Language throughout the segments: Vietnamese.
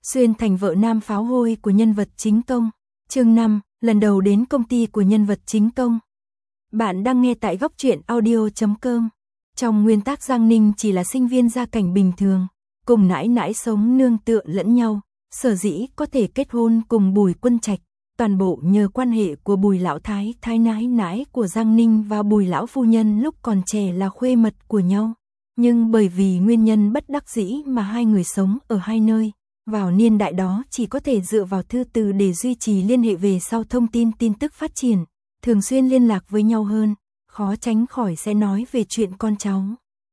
Xuyên thành vợ nam pháo hôi của nhân vật chính công. Chương 5, lần đầu đến công ty của nhân vật chính công. Bạn đang nghe tại góc truyện audio.com. Trong nguyên tắc Giang Ninh chỉ là sinh viên gia cảnh bình thường, cùng nãi nãi sống nương tựa lẫn nhau, sở dĩ có thể kết hôn cùng Bùi Quân Trạch, toàn bộ nhờ quan hệ của Bùi lão thái nãi nãi của Giang Ninh và Bùi lão phu nhân lúc còn trẻ là khuê mật của nhau. Nhưng bởi vì nguyên nhân bất đắc dĩ mà hai người sống ở hai nơi, vào niên đại đó chỉ có thể dựa vào thư từ để duy trì liên hệ về sau thông tin tức phát triển, thường xuyên liên lạc với nhau hơn, khó tránh khỏi sẽ nói về chuyện con cháu.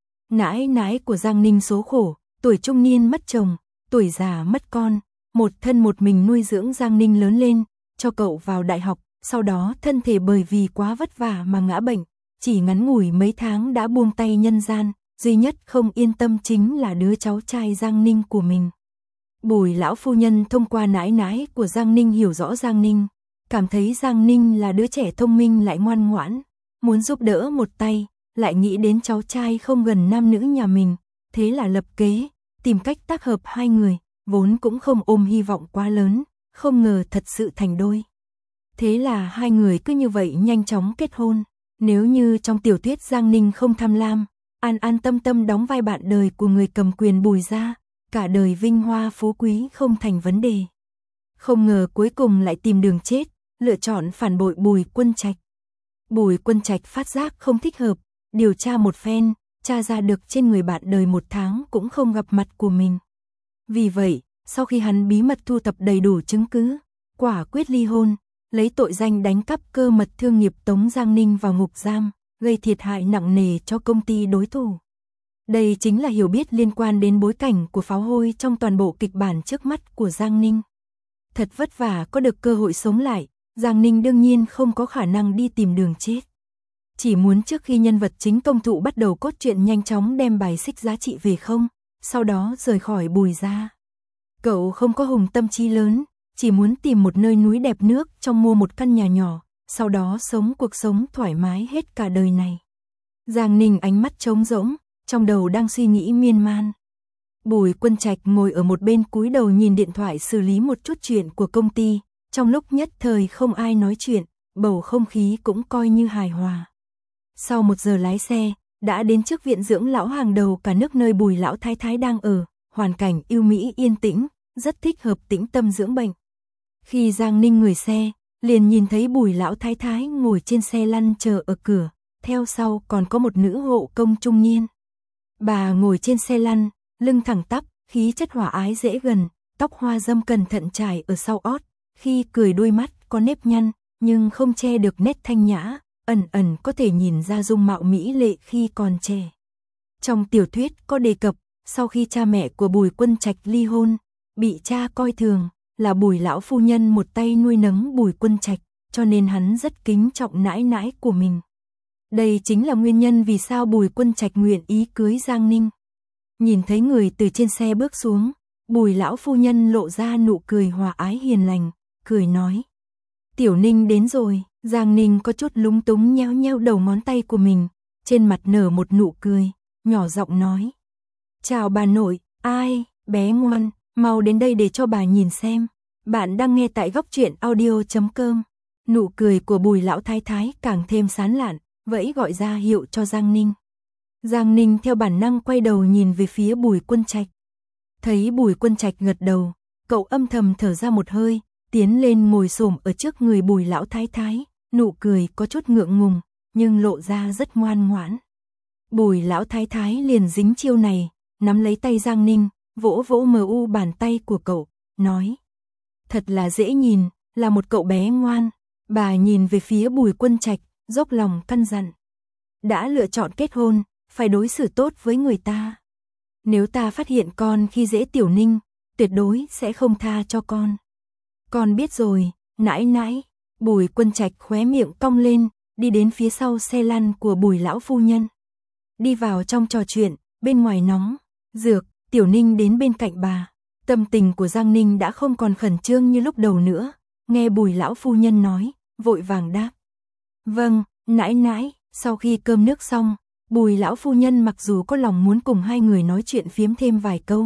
Nãi nãi của Giang Ninh số khổ, tuổi trung niên mất chồng, tuổi già mất con, một thân một mình nuôi dưỡng Giang Ninh lớn lên, cho cậu vào đại học, sau đó thân thể bởi vì quá vất vả mà ngã bệnh, chỉ ngắn ngủi mấy tháng đã buông tay nhân gian, duy nhất không yên tâm chính là đứa cháu trai Giang Ninh của mình. Bùi lão phu nhân thông qua nãi nãi của Giang Ninh hiểu rõ Giang Ninh, cảm thấy Giang Ninh là đứa trẻ thông minh lại ngoan ngoãn, muốn giúp đỡ một tay, lại nghĩ đến cháu trai không gần nam nữ nhà mình, thế là lập kế, tìm cách tác hợp hai người, vốn cũng không ôm hy vọng quá lớn, không ngờ thật sự thành đôi. Thế là hai người cứ như vậy nhanh chóng kết hôn. Nếu như trong tiểu thuyết Giang Ninh không tham lam, an an tâm tâm đóng vai bạn đời của người cầm quyền Bùi gia, cả đời vinh hoa phú quý không thành vấn đề. Không ngờ cuối cùng lại tìm đường chết, lựa chọn phản bội Bùi Quân Trạch. Bùi Quân Trạch phát giác không thích hợp, điều tra một phen, tra ra được trên người bạn đời một tháng cũng không gặp mặt của mình. Vì vậy, sau khi hắn bí mật thu thập đầy đủ chứng cứ, quả quyết ly hôn, lấy tội danh đánh cắp cơ mật thương nghiệp tống Giang Ninh vào ngục giam, gây thiệt hại nặng nề cho công ty đối thủ. Đây chính là hiểu biết liên quan đến bối cảnh của pháo hôi trong toàn bộ kịch bản trước mắt của Giang Ninh. Thật vất vả có được cơ hội sống lại, Giang Ninh đương nhiên không có khả năng đi tìm đường chết. Chỉ muốn trước khi nhân vật chính công thụ bắt đầu cốt truyện nhanh chóng đem bài xích giá trị về không, sau đó rời khỏi Bùi gia. Cậu không có hùng tâm trí lớn, chỉ muốn tìm một nơi núi đẹp nước trong mua một căn nhà nhỏ, sau đó sống cuộc sống thoải mái hết cả đời này. Giang Ninh ánh mắt trống rỗng, trong đầu đang suy nghĩ miên man. Bùi Quân Trạch ngồi ở một bên cúi đầu nhìn điện thoại xử lý một chút chuyện của công ty, trong lúc nhất thời không ai nói chuyện, bầu không khí cũng coi như hài hòa. Sau 1 giờ lái xe, đã đến trước viện dưỡng lão hàng đầu cả nước nơi Bùi lão thái đang ở, hoàn cảnh ưu mỹ yên tĩnh, rất thích hợp tĩnh tâm dưỡng bệnh. Khi Giang Ninh ngồi xe, liền nhìn thấy Bùi lão thái ngồi trên xe lăn chờ ở cửa, theo sau còn có một nữ hộ công trung niên. Bà ngồi trên xe lăn, lưng thẳng tắp, khí chất hòa ái dễ gần, tóc hoa dâm cẩn thận trải ở sau ót, khi cười đôi mắt có nếp nhăn, nhưng không che được nét thanh nhã, ẩn ẩn có thể nhìn ra dung mạo mỹ lệ khi còn trẻ. Trong tiểu thuyết có đề cập, sau khi cha mẹ của Bùi Quân Trạch ly hôn, bị cha coi thường, là Bùi lão phu nhân một tay nuôi nấng Bùi Quân Trạch, cho nên hắn rất kính trọng nãi nãi của mình. Đây chính là nguyên nhân vì sao Bùi Quân Trạch nguyện ý cưới Giang Ninh. Nhìn thấy người từ trên xe bước xuống, Bùi lão phu nhân lộ ra nụ cười hòa ái hiền lành, cười nói: "Tiểu Ninh đến rồi." Giang Ninh có chút lúng túng nheo nheo đầu ngón tay của mình, trên mặt nở một nụ cười, nhỏ giọng nói: "Chào bà nội." "Ai, bé ngoan, mau đến đây để cho bà nhìn xem." Bạn đang nghe tại góc truyện audio.com. Nụ cười của Bùi lão thái càng thêm sán lạn, vẫy gọi ra hiệu cho Giang Ninh. Giang Ninh theo bản năng quay đầu nhìn về phía Bùi Quân Trạch. Thấy Bùi Quân Trạch gật đầu, cậu âm thầm thở ra một hơi, tiến lên ngồi xổm ở trước người Bùi lão thái, nụ cười có chút ngượng ngùng, nhưng lộ ra rất ngoan ngoãn. Bùi lão thái liền dính chiêu này, nắm lấy tay Giang Ninh, vỗ vỗ mờ u bàn tay của cậu, nói: "Thật là dễ nhìn, là một cậu bé ngoan." Bà nhìn về phía Bùi Quân Trạch, dốc lòng căn dặn: "Đã lựa chọn kết hôn, phải đối xử tốt với người ta. Nếu ta phát hiện con khi dễ Tiểu Ninh, tuyệt đối sẽ không tha cho con." "Con biết rồi, nãi nãi." Bùi Quân Trạch khóe miệng cong lên, đi đến phía sau xe lăn của Bùi lão phu nhân. Đi vào trong trò chuyện, bên ngoài nóng, rực, Tiểu Ninh đến bên cạnh bà. Tâm tình của Giang Ninh đã không còn khẩn trương như lúc đầu nữa, nghe Bùi lão phu nhân nói, vội vàng đáp: "Vâng, nãi nãi." Sau khi cơm nước xong, Bùi lão phu nhân mặc dù có lòng muốn cùng hai người nói chuyện phiếm thêm vài câu,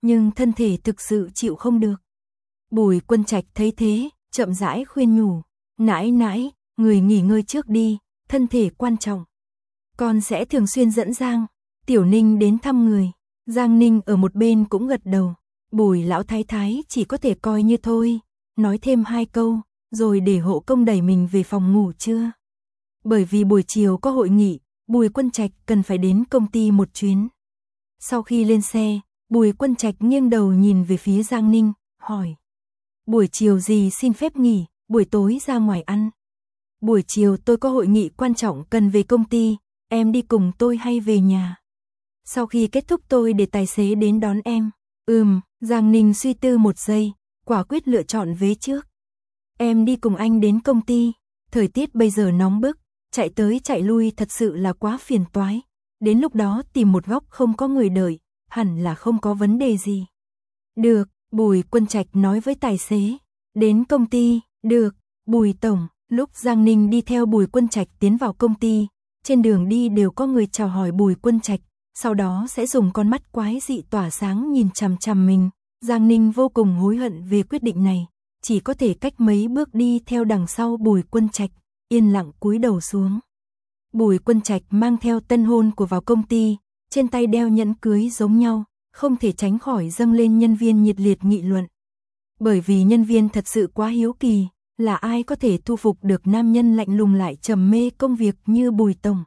nhưng thân thể thực sự chịu không được. Bùi Quân Trạch thấy thế, chậm rãi khuyên nhủ, nãi nãi, người nghỉ ngơi trước đi, thân thể quan trọng. Con sẽ thường xuyên dẫn Giang Tiểu Ninh đến thăm người. Giang Ninh ở một bên cũng gật đầu. Bùi lão thái thái chỉ có thể coi như thôi, nói thêm 2 câu, rồi để hộ công đẩy mình về phòng ngủ trưa. Bởi vì buổi chiều có hội nghị, Bùi Quân Trạch cần phải đến công ty một chuyến. Sau khi lên xe, Bùi Quân Trạch nghiêng đầu nhìn về phía Giang Ninh, hỏi. Buổi chiều gì xin phép nghỉ, buổi tối ra ngoài ăn. Buổi chiều tôi có hội nghị quan trọng cần về công ty, em đi cùng tôi hay về nhà? Sau khi kết thúc tôi để tài xế đến đón em. Giang Ninh suy tư một giây, quả quyết lựa chọn vế trước. Em đi cùng anh đến công ty, thời tiết bây giờ nóng bức, chạy tới chạy lui thật sự là quá phiền toái. Đến lúc đó tìm một góc không có người đợi, hẳn là không có vấn đề gì. Được, Bùi Quân Trạch nói với tài xế. Đến công ty, được, Bùi Tổng. Lúc Giang Ninh đi theo Bùi Quân Trạch tiến vào công ty, trên đường đi đều có người chào hỏi Bùi Quân Trạch, sau đó sẽ dùng con mắt quái dị tỏa sáng nhìn chằm chằm mình. Giang Ninh vô cùng hối hận về quyết định này, chỉ có thể cách mấy bước đi theo đằng sau Bùi Quân Trạch, yên lặng cúi đầu xuống. Bùi Quân Trạch mang theo tân hôn của vào công ty, trên tay đeo nhẫn cưới giống nhau, không thể tránh khỏi dâng lên nhân viên nhiệt liệt nghị luận. Bởi vì nhân viên thật sự quá hiếu kỳ, là ai có thể thu phục được nam nhân lạnh lùng lại trầm mê công việc như Bùi Tổng.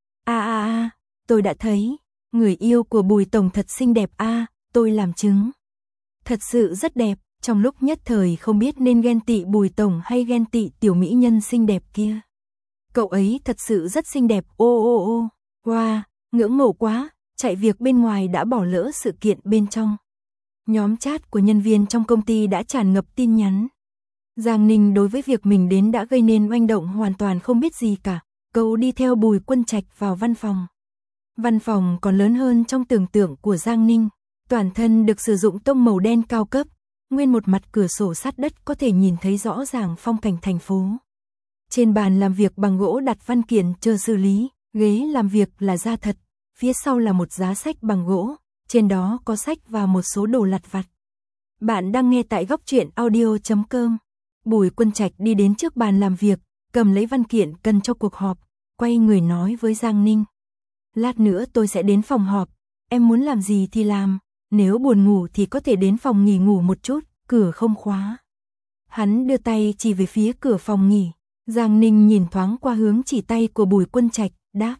Tôi đã thấy, người yêu của Bùi Tổng thật xinh đẹp tôi làm chứng. Thật sự rất đẹp, trong lúc nhất thời không biết nên ghen tị Bùi Tổng hay ghen tị tiểu mỹ nhân xinh đẹp kia. Cậu ấy thật sự rất xinh đẹp, wow, ngưỡng mộ quá, chạy việc bên ngoài đã bỏ lỡ sự kiện bên trong. Nhóm chat của nhân viên trong công ty đã tràn ngập tin nhắn. Giang Ninh đối với việc mình đến đã gây nên oanh động hoàn toàn không biết gì cả, cậu đi theo Bùi Quân Trạch vào văn phòng. Văn phòng còn lớn hơn trong tưởng tượng của Giang Ninh, toàn thân được sử dụng tông màu đen cao cấp, nguyên một mặt cửa sổ sát đất có thể nhìn thấy rõ ràng phong cảnh thành phố. Trên bàn làm việc bằng gỗ đặt văn kiện chờ xử lý, ghế làm việc là da thật, phía sau là một giá sách bằng gỗ, trên đó có sách và một số đồ lặt vặt. Bạn đang nghe tại góc truyện audio.com. Bùi Quân Trạch đi đến trước bàn làm việc, cầm lấy văn kiện cần cho cuộc họp, quay người nói với Giang Ninh. Lát nữa tôi sẽ đến phòng họp, em muốn làm gì thì làm, nếu buồn ngủ thì có thể đến phòng nghỉ ngủ một chút, cửa không khóa. Hắn đưa tay chỉ về phía cửa phòng nghỉ, Giang Ninh nhìn thoáng qua hướng chỉ tay của Bùi Quân Trạch, đáp.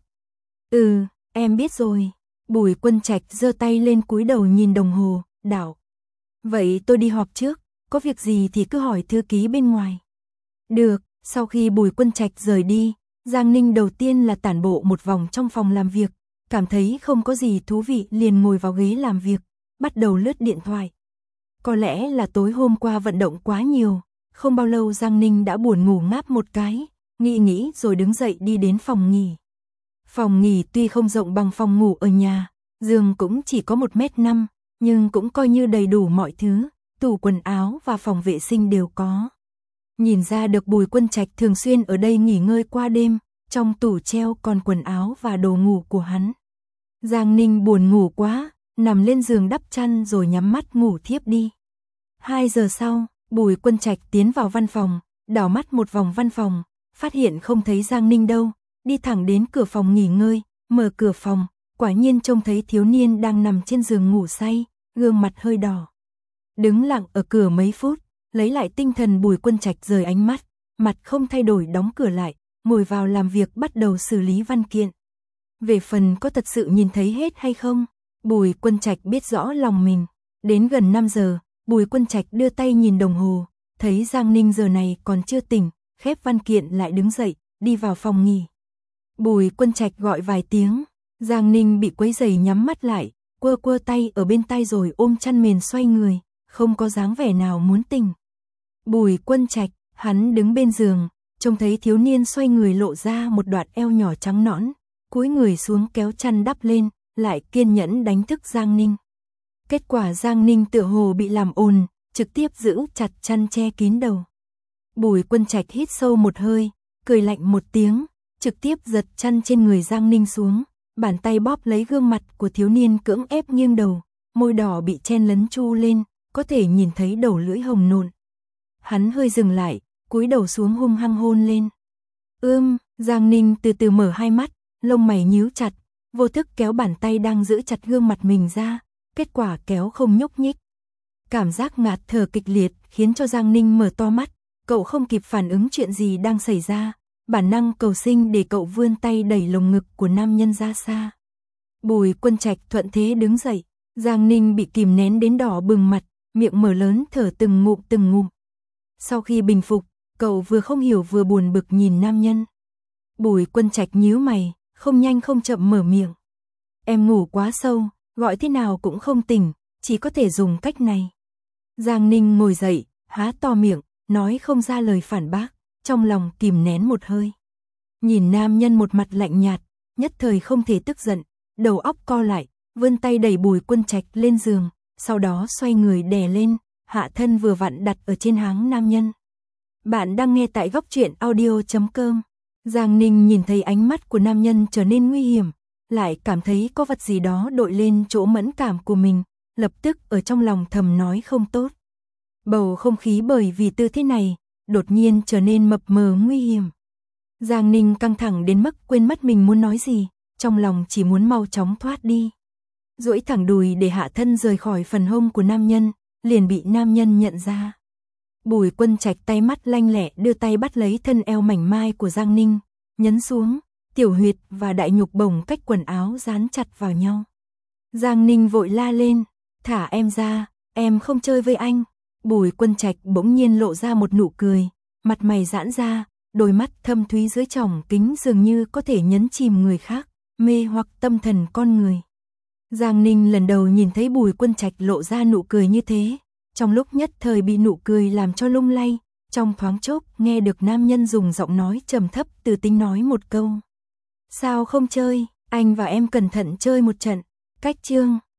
Em biết rồi. Bùi Quân Trạch giơ tay lên cúi đầu nhìn đồng hồ, đảo. Vậy tôi đi họp trước, có việc gì thì cứ hỏi thư ký bên ngoài. Được, sau khi Bùi Quân Trạch rời đi, Giang Ninh đầu tiên là tản bộ một vòng trong phòng làm việc, cảm thấy không có gì thú vị liền ngồi vào ghế làm việc, bắt đầu lướt điện thoại. Có lẽ là tối hôm qua vận động quá nhiều, không bao lâu Giang Ninh đã buồn ngủ ngáp một cái, nghĩ rồi đứng dậy đi đến phòng nghỉ. Phòng nghỉ tuy không rộng bằng phòng ngủ ở nhà, giường cũng chỉ có 1m5, nhưng cũng coi như đầy đủ mọi thứ, tủ quần áo và phòng vệ sinh đều có. Nhìn ra được Bùi Quân Trạch thường xuyên ở đây nghỉ ngơi qua đêm, trong tủ treo còn quần áo và đồ ngủ của hắn. Giang Ninh buồn ngủ quá, nằm lên giường đắp chăn rồi nhắm mắt ngủ thiếp đi. 2 giờ sau, Bùi Quân Trạch tiến vào văn phòng, đảo mắt một vòng văn phòng, phát hiện không thấy Giang Ninh đâu, đi thẳng đến cửa phòng nghỉ ngơi, mở cửa phòng, quả nhiên trông thấy thiếu niên đang nằm trên giường ngủ say, gương mặt hơi đỏ. Đứng lặng ở cửa mấy phút, lấy lại tinh thần Bùi Quân Trạch rời ánh mắt, mặt không thay đổi đóng cửa lại, ngồi vào làm việc bắt đầu xử lý văn kiện. Về phần có thật sự nhìn thấy hết hay không, Bùi Quân Trạch biết rõ lòng mình. Đến gần 5 giờ, Bùi Quân Trạch đưa tay nhìn đồng hồ, thấy Giang Ninh giờ này còn chưa tỉnh, khép văn kiện lại đứng dậy, đi vào phòng nghỉ. Bùi Quân Trạch gọi vài tiếng, Giang Ninh bị quấy rầy nhắm mắt lại, quơ tay ở bên tai rồi ôm chăn mền xoay người, không có dáng vẻ nào muốn tỉnh. Bùi Quân Trạch, hắn đứng bên giường, trông thấy thiếu niên xoay người lộ ra một đoạn eo nhỏ trắng nõn, cúi người xuống kéo chăn đắp lên, lại kiên nhẫn đánh thức Giang Ninh. Kết quả Giang Ninh tựa hồ bị làm ồn, trực tiếp giữ chặt chăn che kín đầu. Bùi Quân Trạch hít sâu một hơi, cười lạnh một tiếng, trực tiếp giật chăn trên người Giang Ninh xuống, bàn tay bóp lấy gương mặt của thiếu niên cưỡng ép nghiêng đầu, môi đỏ bị chen lấn chu lên, có thể nhìn thấy đầu lưỡi hồng nộn. Hắn hơi dừng lại, cúi đầu xuống hung hăng hôn lên. Giang Ninh từ từ mở hai mắt, lông mày nhíu chặt, vô thức kéo bàn tay đang giữ chặt gương mặt mình ra, kết quả kéo không nhúc nhích. Cảm giác ngạt thở kịch liệt khiến cho Giang Ninh mở to mắt, cậu không kịp phản ứng chuyện gì đang xảy ra, bản năng cầu sinh để cậu vươn tay đẩy lồng ngực của nam nhân ra xa. Bùi Quân Trạch thuận thế đứng dậy, Giang Ninh bị kìm nén đến đỏ bừng mặt, miệng mở lớn thở từng ngụm. Sau khi bình phục, cậu vừa không hiểu vừa buồn bực nhìn nam nhân. Bùi Quân Trạch nhíu mày, không nhanh không chậm mở miệng. Em ngủ quá sâu, gọi thế nào cũng không tỉnh, chỉ có thể dùng cách này. Giang Ninh ngồi dậy, há to miệng, nói không ra lời phản bác, trong lòng kìm nén một hơi. Nhìn nam nhân một mặt lạnh nhạt, nhất thời không thể tức giận, đầu óc co lại, vươn tay đẩy Bùi Quân Trạch lên giường, sau đó xoay người đè lên, hạ thân vừa vặn đặt ở trên háng nam nhân. Bạn đang nghe tại Góc Truyện Audio.com. Giang Ninh nhìn thấy ánh mắt của nam nhân trở nên nguy hiểm, lại cảm thấy có vật gì đó đội lên chỗ mẫn cảm của mình, lập tức ở trong lòng thầm nói không tốt. Bầu không khí bởi vì tư thế này, đột nhiên trở nên mập mờ nguy hiểm. Giang Ninh căng thẳng đến mức quên mất mình muốn nói gì, trong lòng chỉ muốn mau chóng thoát đi. Duỗi thẳng đùi để hạ thân rời khỏi phần hông của nam nhân, liền bị nam nhân nhận ra. Bùi Quân Trạch tay mắt lanh lẹ đưa tay bắt lấy thân eo mảnh mai của Giang Ninh, nhấn xuống, tiểu huyệt và đại nhục bổng cách quần áo dán chặt vào nhau. Giang Ninh vội la lên, thả em ra, em không chơi với anh. Bùi Quân Trạch bỗng nhiên lộ ra một nụ cười, mặt mày giãn ra, đôi mắt thâm thúy dưới tròng kính dường như có thể nhấn chìm người khác, mê hoặc tâm thần con người. Giang Ninh lần đầu nhìn thấy Bùi Quân Trạch lộ ra nụ cười như thế, trong lúc nhất thời bị nụ cười làm cho lung lay, trong thoáng chốc nghe được nam nhân dùng giọng nói trầm thấp từ tính nói một câu. Sao không chơi, anh và em cẩn thận chơi một trận, cách chương.